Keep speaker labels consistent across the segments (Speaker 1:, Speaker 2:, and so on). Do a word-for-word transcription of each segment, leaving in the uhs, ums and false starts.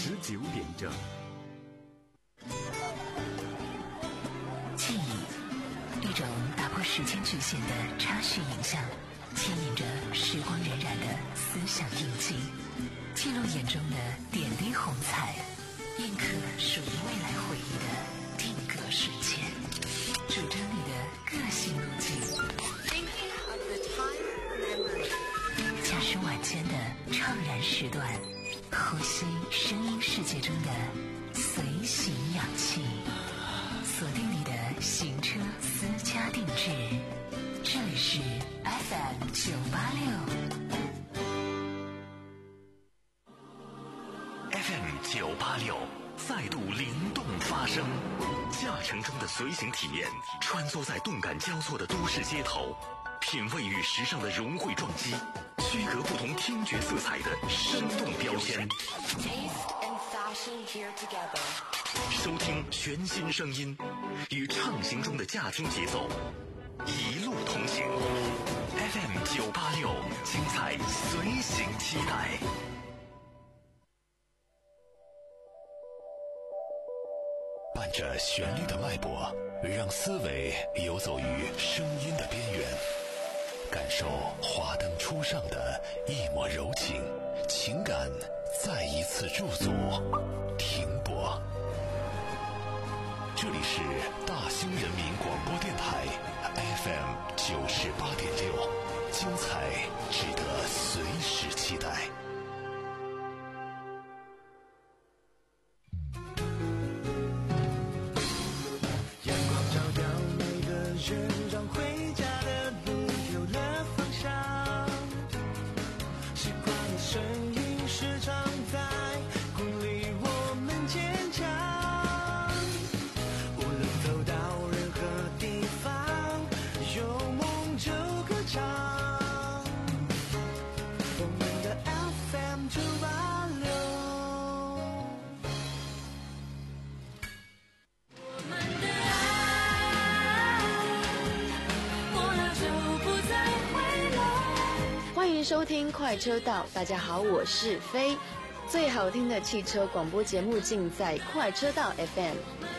Speaker 1: 十九点整。
Speaker 2: 记忆，一种打破时间局限的插叙影像，牵引着时光荏苒的思想印记，记录眼中的点滴红彩，印刻属于未来回忆的定格瞬间，主张你的个性路径。驾驶晚间的怅然时段，呼吸声音世界中的随行氧气，锁定你的行车私家定制。这里是 F M 九八六
Speaker 3: F M 九八六再度灵动发声，驾乘中的随行体验，穿梭在动感交错的都市街头，品味与时尚的融汇撞击，区隔不同听觉色彩的生动标签。收听全新声音，与畅行中的驾听节奏，一路同行。F M 九八六，精彩随行期待。伴着旋律的脉搏，让思维游走于声音的边缘，感受华灯初上的一抹柔情，情感再一次驻足停泊。这里是大兴人民广播电台 F M 九十八点六，精彩值得随时期待。
Speaker 4: 阳光照掉每个人，让回家的路有了方向。习惯的声音时常在鼓励我们坚强。无论走到任何地方，有梦就歌唱。我们的 F M 九八六。
Speaker 5: 欢迎收听快车道，大家好，我是飞。最好听的汽车广播节目尽在快车道 F M。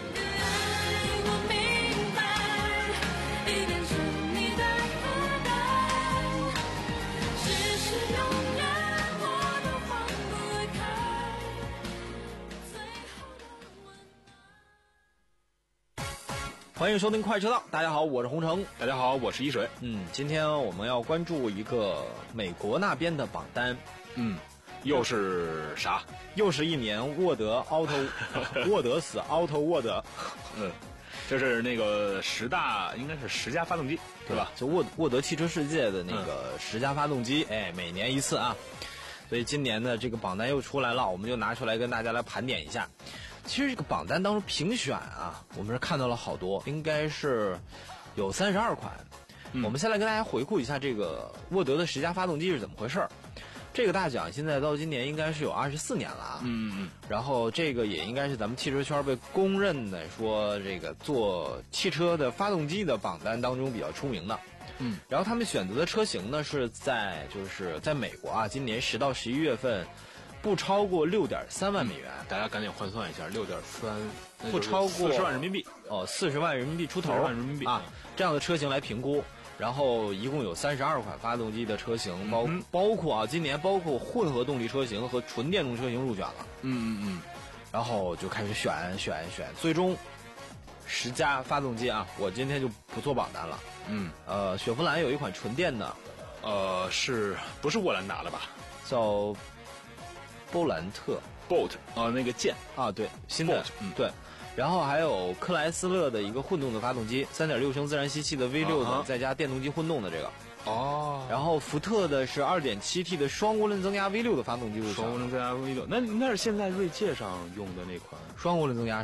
Speaker 6: 欢迎收听快车道，大家好，我是洪城。
Speaker 7: 大家好，我是一水。
Speaker 6: 嗯，今天我们要关注一个美国那边的榜单。
Speaker 7: 嗯，又是啥？
Speaker 6: 又是一年沃德 Auto 沃德斯 Auto 沃德。
Speaker 7: 嗯，这是那个十大，应该是十佳发动机，对吧？
Speaker 6: 就沃沃德汽车世界的那个十佳发动机，嗯、哎，每年一次啊。所以今年的这个榜单又出来了，我们就拿出来跟大家来盘点一下。其实这个榜单当中评选啊，我们是看到了好多，应该是有三十二款。嗯、我们先来跟大家回顾一下这个沃德的十佳发动机是怎么回事。这个大奖现在到今年应该是有二十四年了啊。
Speaker 7: 嗯嗯。
Speaker 6: 然后这个也应该是咱们汽车圈被公认的说这个做汽车的发动机的榜单当中比较出名的。
Speaker 7: 嗯。
Speaker 6: 然后他们选择的车型呢是在就是在美国啊，今年十到十一月份。不超过六点三万美元、
Speaker 7: 嗯，大家赶紧换算一下，六点三，
Speaker 6: 不超过
Speaker 7: 四十万人民币
Speaker 6: 哦，四十万人民币出头，
Speaker 7: 四十万人民币
Speaker 6: 啊，这样的车型来评估，然后一共有三十二款发动机的车型，包、嗯、包括啊，今年包括混合动力车型和纯电动车型入选了，
Speaker 7: 嗯嗯嗯，
Speaker 6: 然后就开始选选选，最终十佳发动机啊，我今天就不做榜单了，
Speaker 7: 嗯，
Speaker 6: 呃，雪佛兰有一款纯电的，
Speaker 7: 呃，是不是沃兰达了吧？
Speaker 6: 叫波兰特
Speaker 7: Bolt 啊、呃，那个剑
Speaker 6: 啊，对，新的，嗯，对。然后还有克莱斯勒的一个混动的发动机， 三点六 升自然吸气的 V 六 的、uh-huh. 再加电动机混动的这个。
Speaker 7: 哦。
Speaker 6: 然后福特的是 二点七 T 的双涡轮增压 V 六 的发动机入选。
Speaker 7: 双涡轮增压 V 六，那那是现在锐界上用的那款
Speaker 6: 双涡轮增压是吗？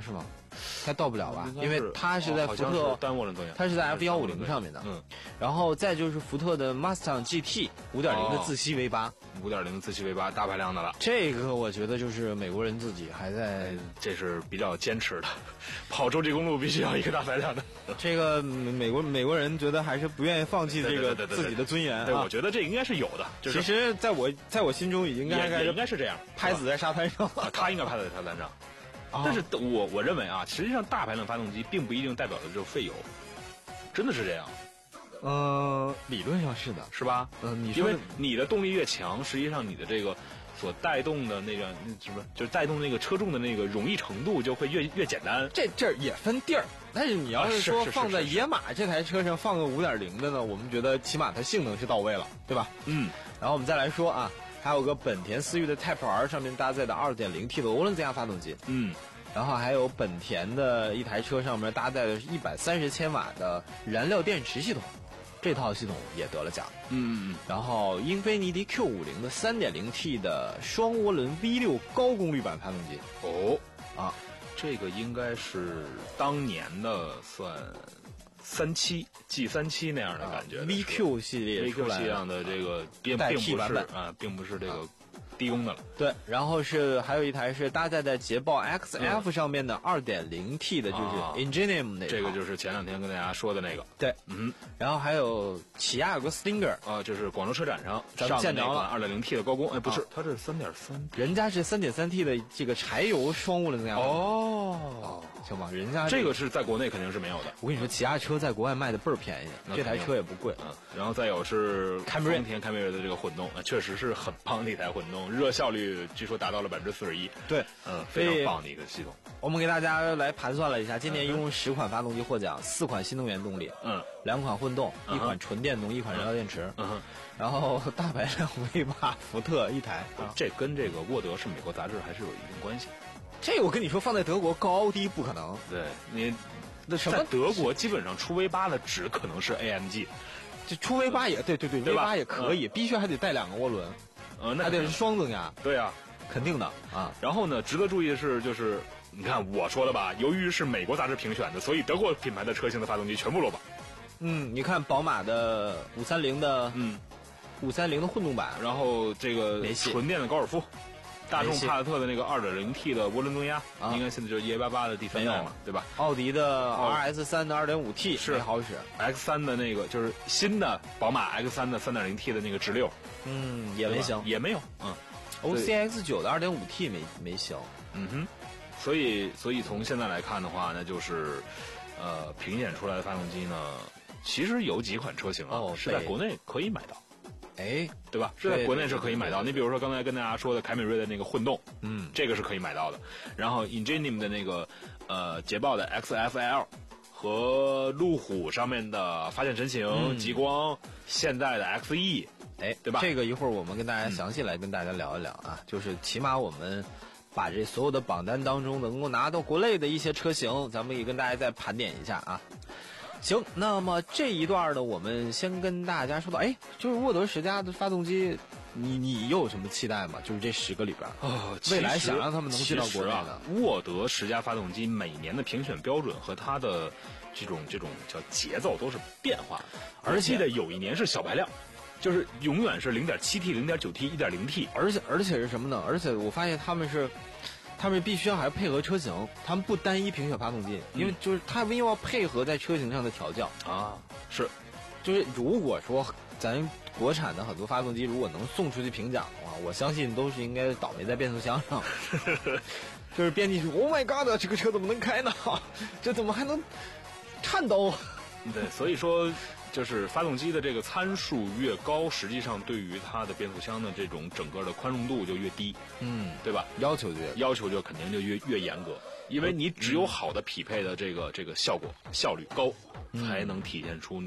Speaker 6: 它到不了吧？因为它是在福特
Speaker 7: 单涡轮增压，
Speaker 6: 它是在 F 一五零上面的。
Speaker 7: 嗯，
Speaker 6: 然后再就是福特的 Mustang G T 五点零的自吸 V 八，
Speaker 7: 五点零自吸 V 八大排量的了。
Speaker 6: 这个我觉得就是美国人自己还在，
Speaker 7: 这是比较坚持的，跑洲际公路必须要一个大排量的。
Speaker 6: 这个美国美国人觉得还是不愿意放弃这个自己的尊严。
Speaker 7: 对，我觉得这应该是有的。就是、
Speaker 6: 其实在我在我心中已经应该
Speaker 7: 应该是这样，
Speaker 6: 拍死在沙滩上。
Speaker 7: 啊、他应该拍死在沙滩上。哦、但是我我认为啊，实际上大排量发动机并不一定代表的就是费油，真的是这样。
Speaker 6: 呃，理论上是的，
Speaker 7: 是吧？
Speaker 6: 嗯、呃，你
Speaker 7: 说因为你的动力越强，实际上你的这个所带动的那个什么，就是带动那个车重的那个容易程度就会越越简单。
Speaker 6: 这这也分地儿，但是你要是说放在野马这台车上放个五点零的呢，我们觉得起码它性能是到位了，对吧？
Speaker 7: 嗯。
Speaker 6: 然后我们再来说啊，还有个本田思域的 Type R 上面搭载的 二点零 T 的涡轮增压发动机。
Speaker 7: 嗯。
Speaker 6: 然后还有本田的一台车上面搭载的是一百三十千瓦的燃料电池系统。这套系统也得了奖，
Speaker 7: 嗯嗯嗯。
Speaker 6: 然后英菲尼迪 Q 五零 的 三点零 T 的双涡轮 V 六 高功率版发动机，
Speaker 7: 哦，
Speaker 6: 啊，
Speaker 7: 这个应该是当年的算三七 G 三七那样的感觉、啊、
Speaker 6: ，V Q 系列
Speaker 7: ，V Q 系列的这个并并不是啊，并不是这个。啊低功的了，
Speaker 6: 对，然后是还有一台是搭载在捷豹 X F 上面的 二点零 T 的，就是 Ingenium 那个、
Speaker 7: 啊，这个就是前两天跟大家说的那个，
Speaker 6: 对，
Speaker 7: 嗯，
Speaker 6: 然后还有起亚有个 Stinger
Speaker 7: 啊，就是广州车展上
Speaker 6: 咱们见着了
Speaker 7: 二点零 T 的高功，哎，不是，啊、它是三点三，
Speaker 6: 人家是三点三 T 的这个柴油双涡轮增压，
Speaker 7: 哦，
Speaker 6: 行吧，人家、
Speaker 7: 这个、这个是在国内肯定是没有的。
Speaker 6: 我跟你说，起亚车在国外卖的倍儿便宜，这台车也不贵，
Speaker 7: 嗯，然后再有是
Speaker 6: 凯美瑞，
Speaker 7: 丰田凯美瑞的这个混动，啊，确实是很棒的一台混动，热效率。据说达到了百分之四十一，
Speaker 6: 对，
Speaker 7: 嗯，非常棒的一个系统。
Speaker 6: 我们给大家来盘算了一下，今年一共十款发动机获奖，四款新能源动力，
Speaker 7: 嗯，
Speaker 6: 两款混动，
Speaker 7: 嗯、
Speaker 6: 一款纯电动，一款燃料电池，
Speaker 7: 嗯，
Speaker 6: 然后大排量 V 八福特一台，
Speaker 7: 啊、这跟这个沃德是美国杂志还是有一定关系。
Speaker 6: 这个我跟你说，放在德国高低不可能。
Speaker 7: 对你，那在德国基本上出 V 八的只可能是 A M G，
Speaker 6: 这出 V 八也对对对 ，V 八也可以，嗯、必须还得带两个涡轮。
Speaker 7: 呃，那
Speaker 6: 还得是双增压，
Speaker 7: 对啊，
Speaker 6: 肯定的啊。
Speaker 7: 然后呢，值得注意的是，就是你看我说的吧，由于是美国杂志评选的，所以德国品牌的车型的发动机全部落榜。
Speaker 6: 嗯，你看宝马的五三零的，
Speaker 7: 嗯，
Speaker 6: 五三零的混动版，
Speaker 7: 然后这个纯电的高尔夫，大众帕萨特的那个 二点零 T 的涡轮增压，
Speaker 6: 啊、
Speaker 7: 应该现在就是 E A 八八的第三代嘛，对吧？
Speaker 6: 奥迪的 R S 三的 二点五 T
Speaker 7: 是
Speaker 6: 好使
Speaker 7: ，X 三的那个就是新的宝马 X 三的 三点零 T 的那个直六，
Speaker 6: 嗯，也没行，
Speaker 7: 也没有，嗯。
Speaker 6: O C X 九的 二点五 T 没没行，
Speaker 7: 嗯哼，所以所以从现在来看的话，那就是呃评选出来的发动机呢，其实有几款车型啊、哦、是在国内可以买到，
Speaker 6: 哎，
Speaker 7: 对吧？是在国内是可以买到。你比如说刚才跟大家说的凯美瑞的那个混动，
Speaker 6: 嗯，
Speaker 7: 这个是可以买到的。然后 Ingenium 的那个呃捷豹的 X F L 和路虎上面的发现神行、嗯、极光，现代的 X E。
Speaker 6: 哎，
Speaker 7: 对吧？
Speaker 6: 这个一会儿我们跟大家详细来跟大家聊一聊啊，嗯、就是起码我们把这所有的榜单当中能够拿到国内的一些车型，咱们也跟大家再盘点一下啊。行，那么这一段呢，我们先跟大家说到，哎，就是沃德十佳的发动机，你你有什么期待吗？就是这十个里边，
Speaker 7: 哦，
Speaker 6: 未来想让他们能进到国内的。
Speaker 7: 啊、沃德十佳发动机每年的评选标准和它的这种这种叫节奏都是变化的，而且的有一年是小排量。就是永远是 零点七 T、零点九 T、一点零 T，
Speaker 6: 而且而且是什么呢？而且我发现他们是，他们必须要还配合车型，他们不单一评选发动机，因为就是他们又要配合在车型上的调教
Speaker 7: 啊。是，
Speaker 6: 就是如果说咱国产的很多发动机如果能送出去评奖的话，我相信都是应该倒霉在变速箱上。就是编辑说 ，Oh my God， 这个车怎么能开呢？这怎么还能颤抖？
Speaker 7: 对，所以说。就是发动机的这个参数越高，实际上对于它的变速箱的这种整个的宽容度就越低，
Speaker 6: 嗯，
Speaker 7: 对吧？
Speaker 6: 要求就
Speaker 7: 要求就肯定就越越严格，因为你只有好的匹配的这个这个效果效率高，才能体现出你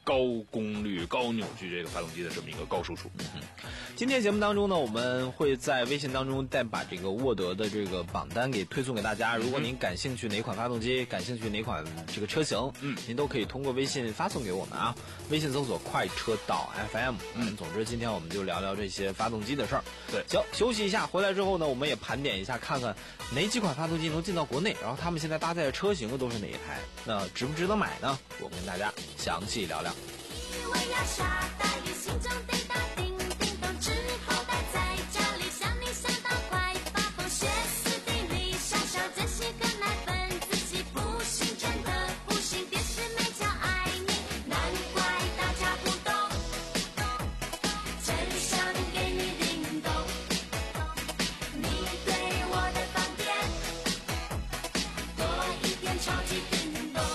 Speaker 7: 高功率、高扭矩这个发动机的这么一个高输出。
Speaker 6: 嗯，今天节目当中呢，我们会在微信当中再把这个沃德的这个榜单给推送给大家。如果您感兴趣哪款发动机，感兴趣哪款这个车型，嗯，您都可以通过微信发送给我们啊。微信搜索快车道 F M。嗯，总之今天我们就聊聊这些发动机的事儿。
Speaker 7: 对，
Speaker 6: 行，休息一下，回来之后呢，我们也盘点一下，看看哪几款发动机能进到国内，然后他们现在搭载的车型都是哪一台，那值不值得买呢？我们跟大家详细聊聊。
Speaker 1: 因为要下大雨，心中滴答叮叮咚，之后待在家里，想你想到快发疯，歇斯底里，小小珍惜跟奶粉，自己不行，真的不行，电视没叫爱你，难怪大家不懂，真想给你叮咚，你对我的放电多一点超级叮咚。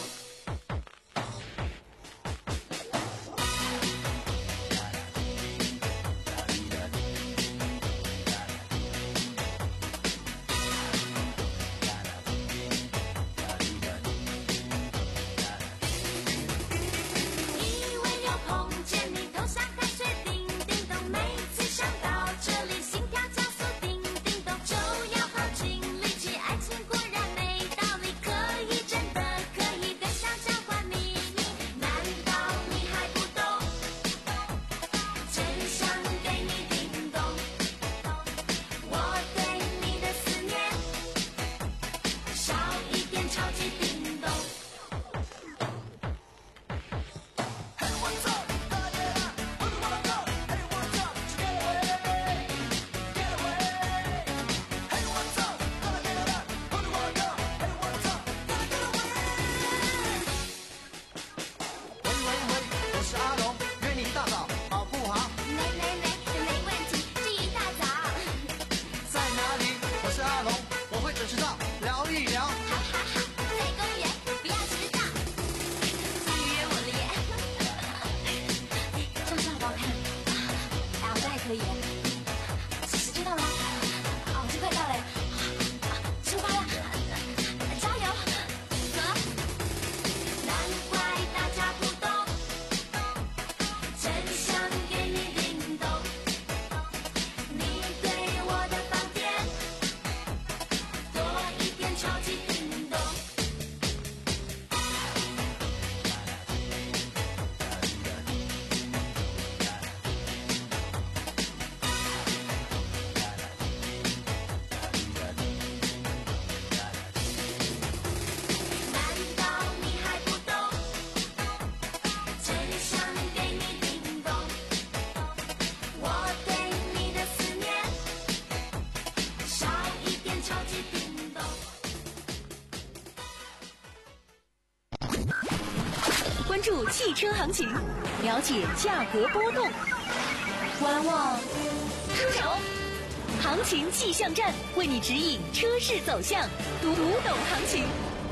Speaker 2: 关注汽车行情，了解价格波动，观望出手，行情气象站为你指引车市走向，读懂行情。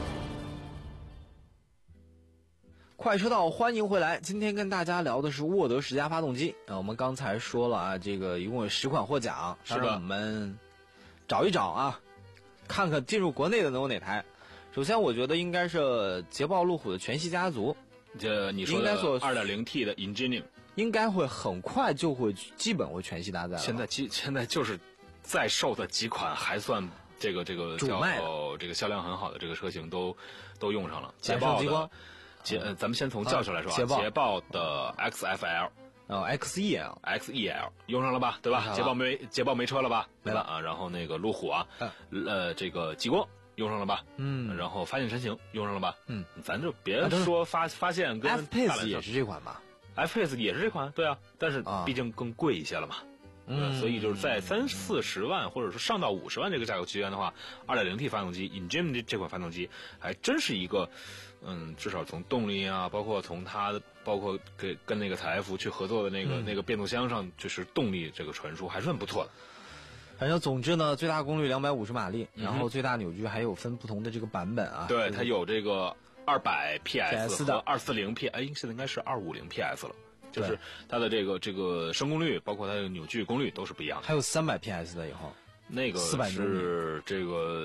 Speaker 6: 快车道，欢迎回来。今天跟大家聊的是沃德十佳发动机啊。我们刚才说了啊，这个一共有十款获奖，
Speaker 7: 是的，
Speaker 6: 让我们找一找啊，看看进入国内的能有哪台。首先，我觉得应该是捷豹路虎的全系家族。
Speaker 7: 这你说的 二点零 T 的 Ingenium
Speaker 6: 应该会很快就会基本会全系搭载了。
Speaker 7: 现在基现在就是在售的几款还算这个这个叫这个销量很好的这个车型都都用上了。捷豹的捷、呃、咱们先从轿车来说啊，捷豹捷豹的 X F L
Speaker 6: 哦 X E L
Speaker 7: X E L 用上了吧，对吧？捷豹没捷豹没车了吧？
Speaker 6: 没了
Speaker 7: 啊。然后那个路虎啊，呃这个极光用上了吧？嗯，然后发现神行用上了吧？嗯，咱就别说发、啊、发现跟
Speaker 6: F-Pace 也是这款吧
Speaker 7: ？F-Pace 也是这款，对啊，但是毕竟更贵一些了嘛。嗯，所以就是在三四十万或者说上到五十万这个价格区间的话 ，二点零 T 发动机 Ingenium 这这款发动机还真是一个，嗯，至少从动力啊，包括从它包括跟跟那个采埃孚去合作的那个、嗯、那个变速箱上，就是动力这个传输还算不错的。
Speaker 6: 反正总之呢，最大功率两百五十马力，嗯、然后最大扭矩还有分不同的这个版本啊。
Speaker 7: 对，它有这个二百 P S 和二四零 P， 哎，现在应该是二五零 P S 了。就是它的这个这个升功率，包括它的扭矩功率都是不一样的。
Speaker 6: 还有三百 P S 的以后，
Speaker 7: 那个是这个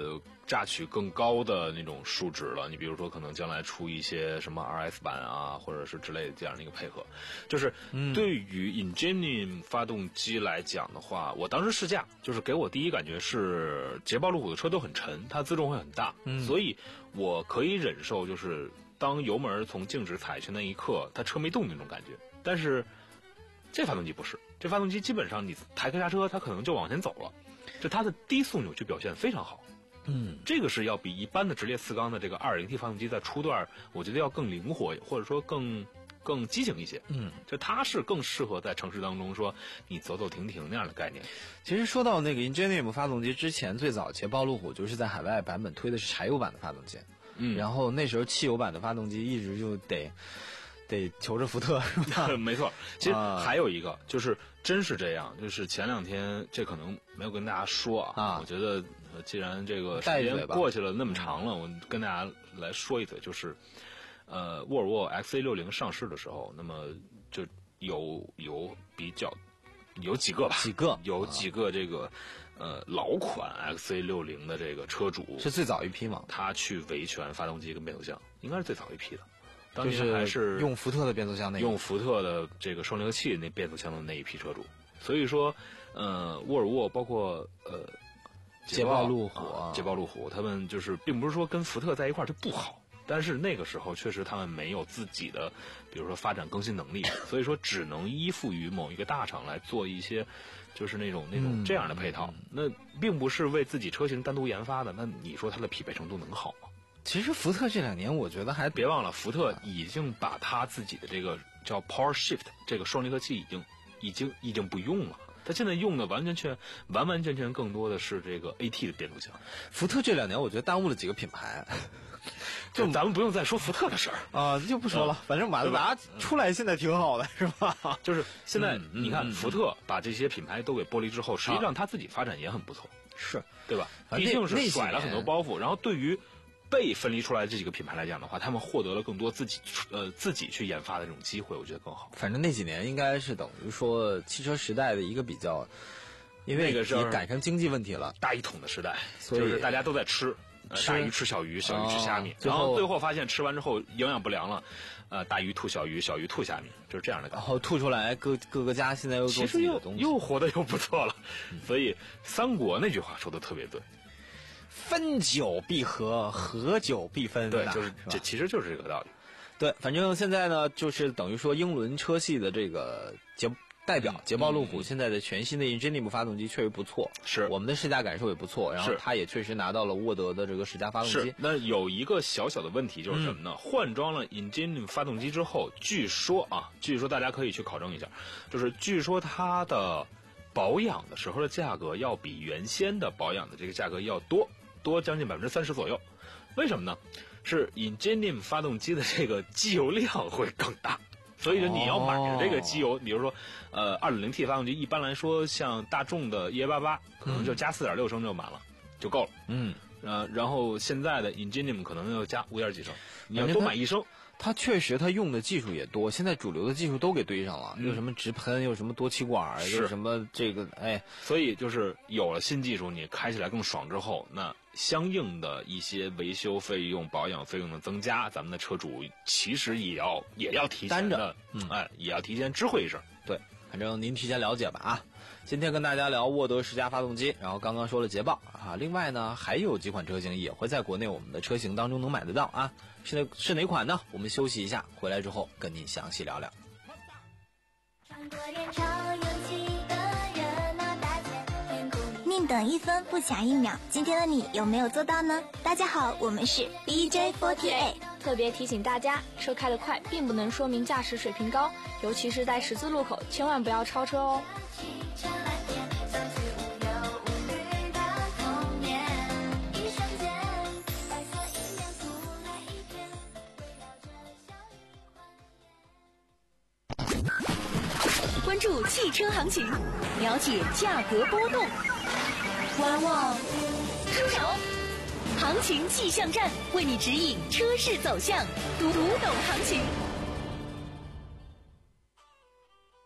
Speaker 7: 榨取更高的那种数值了。你比如说，可能将来出一些什么 R S 版啊，或者是之类的这样的一个配合。就是对于 Ingenium 发动机来讲的话，我当时试驾，就是给我第一感觉是捷豹路虎的车都很沉，它自重会很大，嗯、所以我可以忍受，就是当油门从静止踩去那一刻，它车没动那种感觉。但是这发动机不是，这发动机基本上你抬个刹车，它可能就往前走了，就它的低速扭矩表现非常好。嗯，这个是要比一般的直列四缸的这个 二点零 T 发动机在初段，我觉得要更灵活，或者说更更激情一些。嗯，就它是更适合在城市当中说你走走停停那样的概念。
Speaker 6: 其实说到那个 Ingenium 发动机之前，最早捷豹路虎就是在海外版本推的是柴油版的发动机。嗯，然后那时候汽油版的发动机一直就得得求着福特，是吧？
Speaker 7: 没错。其实还有一个、啊、就是真是这样，就是前两天这可能没有跟大家说啊，啊我觉得既然这个时间过去了那么长了，我跟大家来说一嘴，就是呃，沃尔沃 X C 六十 上市的时候，那么就有有比较有几个吧，
Speaker 6: 几个
Speaker 7: 有几个这个。呃，老款 X C 六十 的这个车主
Speaker 6: 是最早一批吗？
Speaker 7: 他去维权发动机跟变速箱，应该是最早一批的。当年还是
Speaker 6: 用福特的变速箱那
Speaker 7: 用福特的这个双离合器那变速箱的那一批车主。所以说，呃，沃尔沃包括呃
Speaker 6: 捷豹路虎、
Speaker 7: 啊、捷豹路虎，他们就是并不是说跟福特在一块儿就不好。但是那个时候确实他们没有自己的，比如说发展更新能力，所以说只能依附于某一个大厂来做一些，就是那种那种这样的配套。嗯、那并不是为自己车型单独研发的，那你说它的匹配程度能好吗？
Speaker 6: 其实福特这两年我觉得还
Speaker 7: 别忘了，福特已经把他自己的这个叫 Power Shift 这个双离合器已经已经已经不用了。他现在用的完全全完完全全更多的是这个 A T 的变速箱。
Speaker 6: 福特这两年我觉得耽误了几个品牌。
Speaker 7: 就咱们不用再说福特的事儿
Speaker 6: 啊，就不说了。反正马自达出来现在挺好的，是吧？
Speaker 7: 就是现在你看，福特把这些品牌都给剥离之后，实际上他自己发展也很不错，
Speaker 6: 是
Speaker 7: 对吧？毕竟是甩了很多包袱，然后对于被分离出来这几个品牌来讲的话，他们获得了更多自己呃自己去研发的这种机会，我觉得更好。
Speaker 6: 反正那几年应该是等于说汽车时代的一个比较，因为也赶上经济问题了，
Speaker 7: 大一统的时代，所以就是大家都在吃。呃、大鱼吃小鱼，小鱼吃虾米，哦、然后最后发现吃完之后营养不良了，呃，大鱼吐小鱼，小鱼吐虾米，就是这样的感觉。
Speaker 6: 然后吐出来，各各个家现在又做自己的东西，
Speaker 7: 又活得又不错了。嗯、所以三国那句话说的特别对，
Speaker 6: 分久必合，合久必分。
Speaker 7: 对，就是这其实就是这个道理。
Speaker 6: 对，反正现在呢，就是等于说英伦车系的这个捷。代表捷豹路虎现在的全新的 Ingenium 发动机确实不错，
Speaker 7: 是
Speaker 6: 我们的试驾感受也不错，然后它也确实拿到了沃德的这个十佳发动机。
Speaker 7: 是，那有一个小小的问题就是什么呢？嗯、换装了 Ingenium 发动机之后，据说啊，据说大家可以去考证一下，就是据说它的保养的时候的价格要比原先的保养的这个价格要多多将近百分之三十左右。为什么呢？是 Ingenium 发动机的这个机油量会更大。所以说你要买的这个机油，比如说，呃 ，二点零 T 发动机，一般来说像大众的 E A 八八，可能就加四点六升就满了，就够了。嗯，呃，然后现在的 Ingenium 可能要加五点几升，你要多买一升。
Speaker 6: 它确实，它用的技术也多，现在主流的技术都给堆上了，嗯、有什么直喷，有什么多气管，有什么这个，哎，
Speaker 7: 所以就是有了新技术，你开起来更爽之后，那相应的一些维修费用、保养费用的增加，咱们的车主其实也要也要提前的，嗯，哎，也要提前知会一声。
Speaker 6: 对，反正您提前了解吧啊。今天跟大家聊沃德十佳发动机，然后刚刚说了捷豹啊，另外呢还有几款车型也会在国内我们的车型当中能买得到啊，是哪是哪款呢？我们休息一下，回来之后跟您详细聊聊。
Speaker 8: 宁等一分不抢一秒，今天的你有没有做到呢？大家好，我们是 B J 四十八。
Speaker 9: 特别提醒大家，车开得快并不能说明驾驶水平高，尤其是在十字路口，千万不要超车哦。
Speaker 2: 关注汽车行情，了解价格波动，观望出手，行情气象站为你指引车市走向，读读懂行情。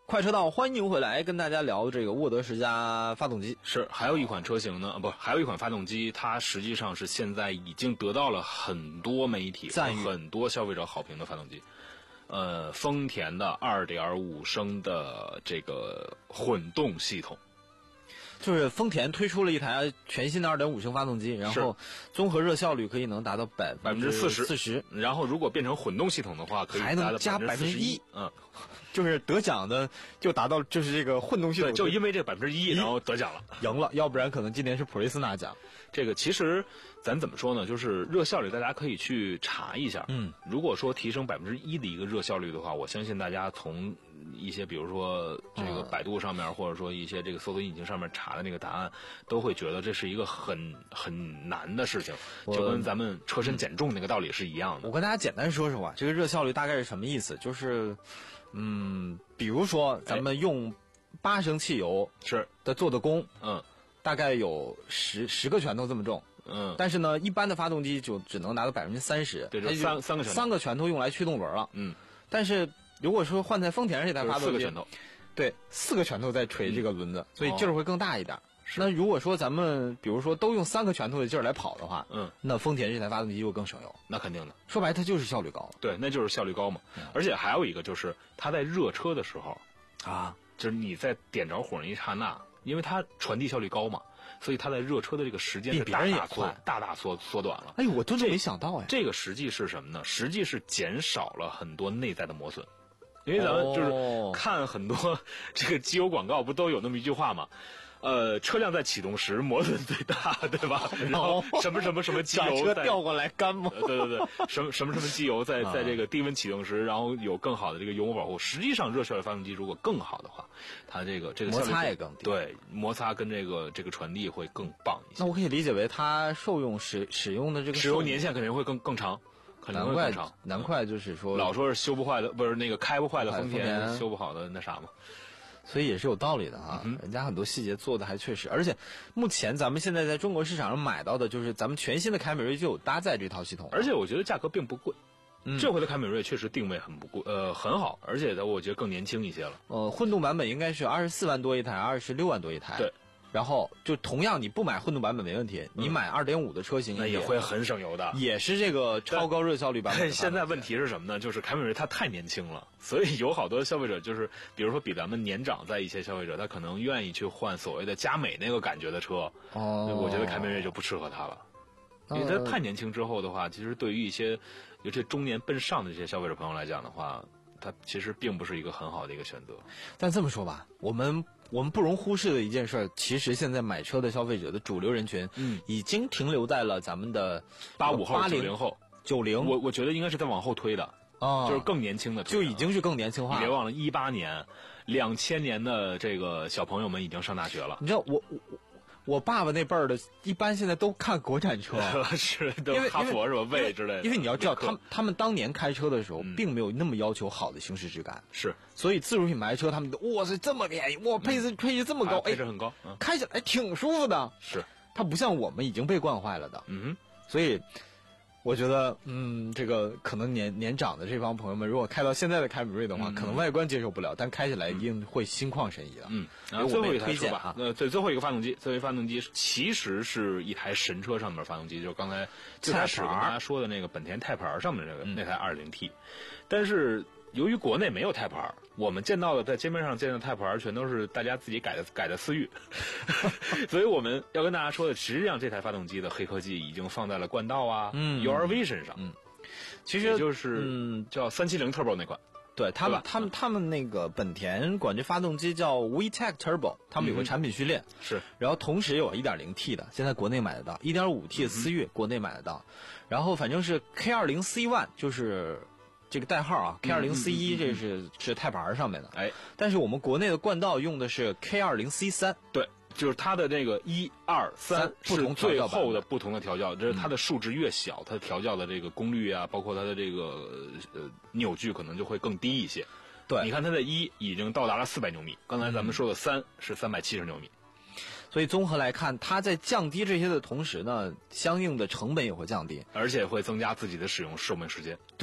Speaker 6: 快车道，欢迎回来，跟大家聊这个沃德十佳发动机。
Speaker 7: 是，还有一款车型呢，不，还有一款发动机，它实际上是现在已经得到了很多媒体和很多消费者好评的发动机。呃，丰田的 二点五 升的这个混动系统。
Speaker 6: 就是丰田推出了一台全新的 二点五 升发动机，然后综合热效率可以能达到百
Speaker 7: 百分之四十，
Speaker 6: 四十。
Speaker 7: 然后如果变成混动系统的话，可以
Speaker 6: 还能加百分之一。
Speaker 7: 嗯，
Speaker 6: 就是得奖的就达到，就是这个混动系统，
Speaker 7: 对，就因为这百分之一，然后得奖了，
Speaker 6: 赢了。要不然可能今年是普锐斯拿奖。
Speaker 7: 这个其实咱怎么说呢？就是热效率，大家可以去查一下。
Speaker 6: 嗯，
Speaker 7: 如果说提升百分之一的一个热效率的话，我相信大家从一些比如说这个百度上面，嗯、或者说一些这个搜索引擎上面查的那个答案，都会觉得这是一个很很难的事情，就跟咱们车身减重那个道理是一样的。
Speaker 6: 我跟大家简单说说吧，这个热效率大概是什么意思？就是，嗯，比如说咱们用八升汽油
Speaker 7: 是
Speaker 6: 的做的功，
Speaker 7: 嗯，
Speaker 6: 大概有十十个拳头这么重。
Speaker 7: 嗯，
Speaker 6: 但是呢，一般的发动机就只能达到百分之三十，
Speaker 7: 对，就三三个拳头，
Speaker 6: 三个拳头用来驱动轮了。
Speaker 7: 嗯，
Speaker 6: 但是如果说换在丰田这台发动机，
Speaker 7: 四个拳头，
Speaker 6: 对，四个拳头在锤这个轮子，
Speaker 7: 嗯、
Speaker 6: 所以劲儿会更大一点。哦、那如果说咱们比如说都用三个拳头的劲儿来跑的话，
Speaker 7: 嗯，
Speaker 6: 那丰田这台发动机就更省油。
Speaker 7: 那肯定的，
Speaker 6: 说白它就是效率高。
Speaker 7: 对，那就是效率高嘛。嗯、而且还有一个就是它在热车的时候
Speaker 6: 啊，
Speaker 7: 就是你在点着火那一刹那，因为它传递效率高嘛。所以它在热车的这个时间
Speaker 6: 比别人也
Speaker 7: 快，大大缩缩短了。
Speaker 6: 哎呦，我真的没想到哎！
Speaker 7: 这个实际是什么呢？实际是减少了很多内在的磨损，因为咱们就是看很多这个机油广告，不都有那么一句话吗？呃，车辆在启动时磨损最大，对吧？然后什么什么什么机油
Speaker 6: 车调过来干吗？
Speaker 7: 对对对，什么什么什么机油在在这个低温启动时，然后有更好的这个油膜保护。实际上，热效率发动机如果更好的话，它这个这个
Speaker 6: 摩擦也更低，
Speaker 7: 对，摩擦跟这个这个传递会更棒一些。
Speaker 6: 那我可以理解为它受用使使用的这个
Speaker 7: 使用年限肯定会更更长。
Speaker 6: 难怪难怪就是说
Speaker 7: 老说是修不坏的，不是那个开不坏的丰田，修不好的那啥嘛。
Speaker 6: 所以也是有道理的啊，嗯、人家很多细节做的还确实，而且目前咱们现在在中国市场上买到的，就是咱们全新的凯美瑞就有搭载这套系统，
Speaker 7: 而且我觉得价格并不贵。
Speaker 6: 嗯、
Speaker 7: 这回的凯美瑞确实定位很不贵，呃，很好，而且呢，我觉得更年轻一些了。
Speaker 6: 呃，混动版本应该是二十四万多一台，二十六万多一台。
Speaker 7: 对。
Speaker 6: 然后就同样，你不买混动版本没问题，嗯、你买 二点五 的车型
Speaker 7: 那也会很省油的，
Speaker 6: 也是这个超高热效率版本。
Speaker 7: 现在问题是什么呢？就是凯美瑞它太年轻了，所以有好多消费者就是，比如说比咱们年长在一些消费者，他可能愿意去换所谓的佳美那个感觉的车。
Speaker 6: 哦，
Speaker 7: 我觉得凯美瑞就不适合他了，因为它太年轻之后的话，其实对于一些尤其中年奔上的这些消费者朋友来讲的话，它其实并不是一个很好的一个选择。
Speaker 6: 但这么说吧，我们。我们不容忽视的一件事，其实现在买车的消费者的主流人群，
Speaker 7: 嗯，
Speaker 6: 已经停留在了咱们的
Speaker 7: 八五后、九零后、
Speaker 6: 九零。
Speaker 7: 我我觉得应该是在往后推的
Speaker 6: 啊，
Speaker 7: 就是更年轻的，
Speaker 6: 就已经是更年轻化了。
Speaker 7: 你别忘了，一八年、两千年的这个小朋友们已经上大学了。
Speaker 6: 你知道，我我我爸爸那辈儿的，一般现在都看国产车，
Speaker 7: 是都哈佛是吧？魏之类的。
Speaker 6: 因为你要知道，他们他们当年开车的时候，并没有那么要求好的行驶质感，
Speaker 7: 是。
Speaker 6: 所以自主品牌车，他们都哇塞这么便宜，哇配置配置这么高，
Speaker 7: 配置很高，
Speaker 6: 开起来挺舒服的。
Speaker 7: 是，
Speaker 6: 它不像我们已经被惯坏了的。
Speaker 7: 嗯，
Speaker 6: 所以我觉得，嗯，这个可能年年长的这帮朋友们，如果开到现在的凯美瑞的话，可能外观接受不了，但开起来一定会心旷神怡的。
Speaker 7: 嗯，然后最后一台车
Speaker 6: 吧，
Speaker 7: 呃，最最后一个发动机，最后一发动机其实是一台神车上面的发动机，就是刚才最开始跟大家说的那个本田 Type R 上面那个那台 二点零 T， 但是。由于国内没有 Type R， 我们见到的在街面上见到的 Type R 全都是大家自己改的改的思域，所以我们要跟大家说的，实际上这台发动机的黑科技已经放在了冠道啊、
Speaker 6: 嗯、
Speaker 7: U R V 身上。
Speaker 6: 嗯，其实
Speaker 7: 也就是嗯叫三七零 Turbo 那款。
Speaker 6: 对他们，他们他们那个本田管这发动机叫 VTEC Turbo， 他们有个产品序列、
Speaker 7: 嗯、是，
Speaker 6: 然后同时有 一点零 T 的，现在国内买得到 一点五 T 的思域、嗯、国内买得到，然后反正是 K 二零 C 一 就是这个代号啊 K 二零 C 一 这是、嗯、是 Type R 上面的，
Speaker 7: 哎，
Speaker 6: 但是我们国内的冠道用的是 K 二零 C 三，
Speaker 7: 对。就是它的这个一二三是最后的不同的调教，这、就是它的数值越小，它调教的这个功率啊，包括它的这个呃扭矩可能就会更低一些。
Speaker 6: 对，
Speaker 7: 你看它的一已经到达了四百牛米，刚才咱们说的三是三百七十牛米。
Speaker 6: 所以综合来看，它在降低这些的同时呢，相应的成本也会降低，
Speaker 7: 而且会增加自己的使用寿命时间。
Speaker 6: 对。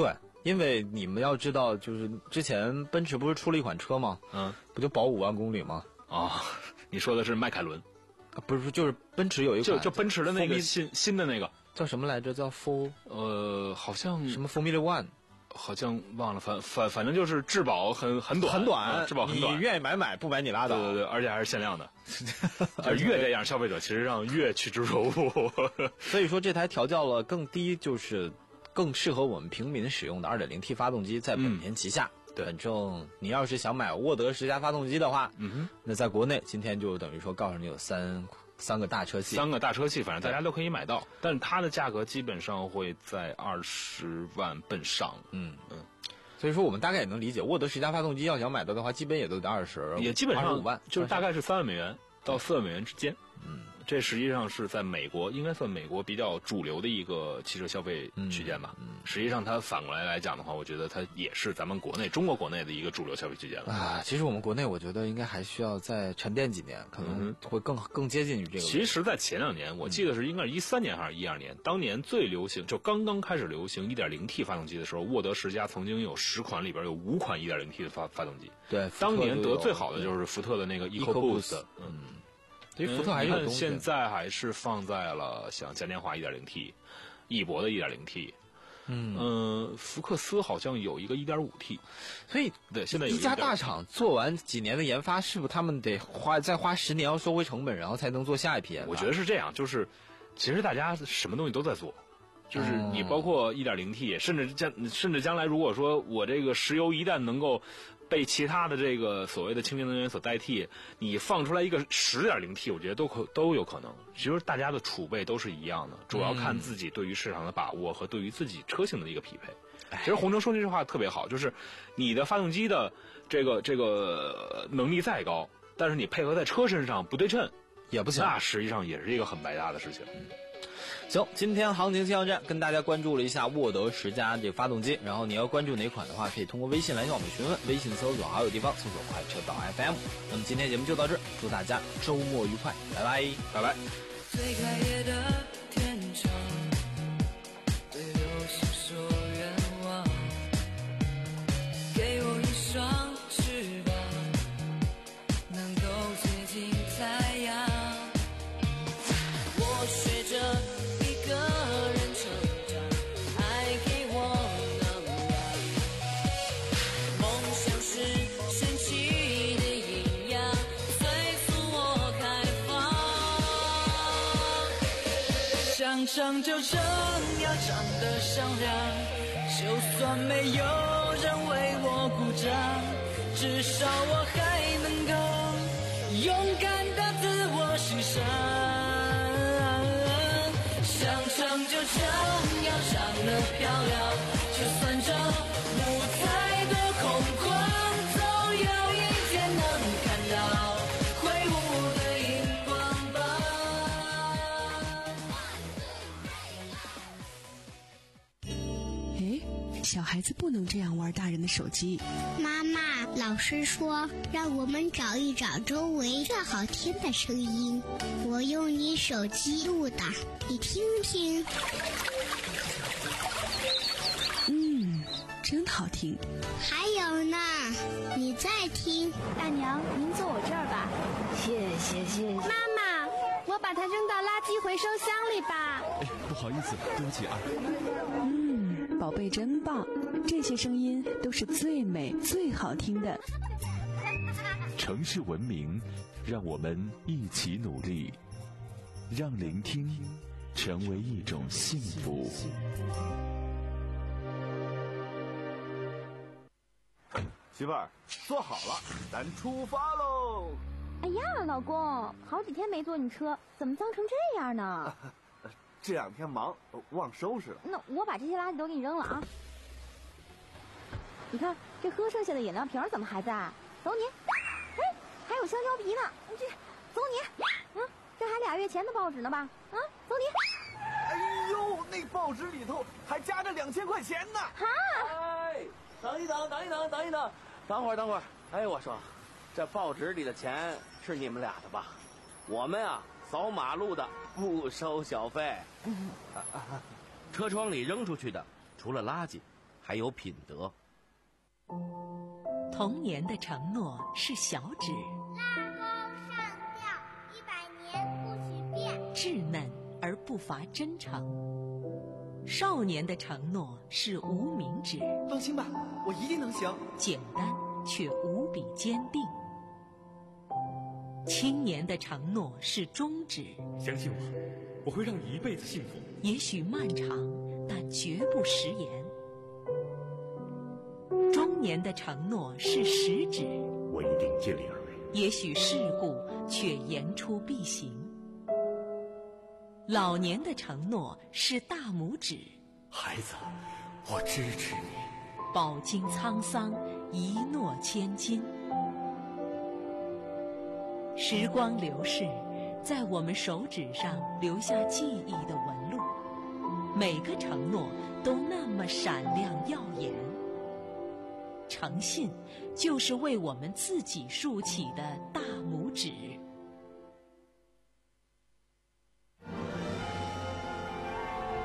Speaker 6: 因为你们要知道，就是之前奔驰不是出了一款车吗？
Speaker 7: 嗯，
Speaker 6: 不就保五万公里吗？
Speaker 7: 哦，你说的是迈凯伦？
Speaker 6: 啊、不是，就是奔驰有一款，
Speaker 7: 就就奔驰的那个新新的那个
Speaker 6: 叫什么来着？叫 For
Speaker 7: 呃，好像
Speaker 6: 什么 Formula One。
Speaker 7: 好像忘了，反反反正就是质保很很短，
Speaker 6: 很短，
Speaker 7: 嗯、质保很短。
Speaker 6: 你愿意买买，不买你拉倒。
Speaker 7: 对对对，而且还是限量的。就是越这样，消费者其实上越趋之若鹜。
Speaker 6: 所以说，这台调教了更低，就是更适合我们平民使用的 二点零 T 发动机，在本田旗下。
Speaker 7: 嗯、对，
Speaker 6: 反正你要是想买沃德十佳发动机的话，
Speaker 7: 嗯哼，
Speaker 6: 那在国内今天就等于说告诉你有三。三个大车系，
Speaker 7: 三个大车系，反正大家都可以买到，但是它的价格基本上会在二十万奔上。
Speaker 6: 嗯嗯，所以说我们大概也能理解，沃德十佳发动机要想买到的话，基本也都得二十，
Speaker 7: 也基本上
Speaker 6: 五万，
Speaker 7: 就是大概是三万美元到四万美元之间。
Speaker 6: 嗯，
Speaker 7: 这实际上是在美国应该算美国比较主流的一个汽车消费区间吧。
Speaker 6: 嗯，嗯
Speaker 7: 实际上它反过来来讲的话，我觉得它也是咱们国内中国国内的一个主流消费区间了。
Speaker 6: 啊，其实我们国内我觉得应该还需要再沉淀几年，可能会更、嗯、更接近于这个。
Speaker 7: 其实，在前两年，我记得是应该是一三年还是一二年，当年最流行就刚刚开始流行 一点零 T 发动机的时候，沃德十佳曾经有十款里边有五款 一点零 T 的发发动机。
Speaker 6: 对，
Speaker 7: 当年得最好的就是福特的那个 EcoBoost。嗯。
Speaker 6: 因为福特还是有东西，
Speaker 7: 现在还是放在了像嘉年华 一点零 T、翼博的 一点零 T， 嗯嗯、呃，福克斯好像有一个 一点五 T，
Speaker 6: 所以
Speaker 7: 对现在有
Speaker 6: 一家大厂做完几年的研发，是不是他们得花再花十年要收回成本，然后才能做下一批研发？
Speaker 7: 我觉得是这样，就是其实大家什么东西都在做。就是你包括 一点零 T， 甚至将甚至将来如果说我这个石油一旦能够被其他的这个所谓的清洁能源所代替，你放出来一个 十点零 T， 我觉得都可都有可能。其实大家的储备都是一样的，主要看自己对于市场的把握和对于自己车型的一个匹配。其实洪城说这句话特别好，就是你的发动机的这个这个能力再高，但是你配合在车身上不对称
Speaker 6: 也不行，
Speaker 7: 那实际上也是一个很白搭的事情。
Speaker 6: 嗯行，今天行情气象站跟大家关注了一下沃德十佳这个发动机，然后你要关注哪款的话，可以通过微信来向我们询问，微信搜索好友地方，搜索快车道 F M。那么今天节目就到这儿，祝大家周末愉快，拜拜，
Speaker 7: 拜拜。
Speaker 4: 最开夜的天长，对流星说愿望，给我一双翅膀，能够接近太阳。我学着一个人成长，爱给我能量，梦想是神奇的营养，催促我开放。想唱就唱，要唱得响亮，就算没有人为我鼓掌，至少我还能够勇敢地自我欣赏。想唱就唱，要唱得漂亮，就算这舞台多空旷，总有一天能看到挥舞的荧光棒。
Speaker 10: 哎，小孩子不能这样玩大人的手机。
Speaker 11: 妈妈，老师说让我们找一找周围最好听的声音，我用你手机录的，你听听。
Speaker 10: 嗯，真好听。
Speaker 11: 还有呢，你再听。
Speaker 12: 大娘，您坐我这儿吧。
Speaker 11: 谢谢谢谢。
Speaker 12: 妈妈，我把它扔到垃圾回收箱里吧。
Speaker 13: 哎，不好意思，对不起啊。
Speaker 10: 嗯，宝贝真棒，这些声音都是最美最好听的。
Speaker 13: 城市文明，让我们一起努力，让聆听成为一种幸福。
Speaker 14: 媳妇儿，坐好了，咱出发喽！
Speaker 12: 哎呀，老公，好几天没坐你车，怎么脏成这样呢？
Speaker 14: 这两天忙，忘收拾了。
Speaker 12: 那我把这些垃圾都给你扔了啊！你看，这喝剩下的饮料瓶怎么还在？走你！哎，还有香蕉皮呢，这走你！嗯，这还俩月前的报纸呢吧？啊，走你！
Speaker 14: 哎呦，那报纸里头还夹着两千块钱呢！
Speaker 12: 哈！
Speaker 15: 哎，等一等，等一等，等一等，等会儿，等会儿。哎，我说，这报纸里的钱是你们俩的吧？我们啊，扫马路的不收小费。
Speaker 16: 车窗里扔出去的，除了垃圾，
Speaker 15: 还有品德。
Speaker 16: 童年的承诺是小指，
Speaker 11: 拉钩上吊，一百年不许变。
Speaker 16: 稚嫩而不乏真诚。少年的承诺是无名指，
Speaker 17: 放心吧，我一定能行。
Speaker 16: 简单却无比坚定。青年的承诺是中指，
Speaker 18: 相信我，我会让你一辈子幸福。
Speaker 16: 也许漫长，但绝不食言。中年的承诺是食指，
Speaker 18: 我一定尽力而为。
Speaker 16: 也许世故，却言出必行。老年的承诺是大拇指，
Speaker 18: 孩子，我支持你。
Speaker 16: 饱经沧桑，一诺千金。时光流逝，在我们手指上留下记忆的纹路，每个承诺都那么闪亮耀眼。诚信，就是为我们自己竖起的大拇指。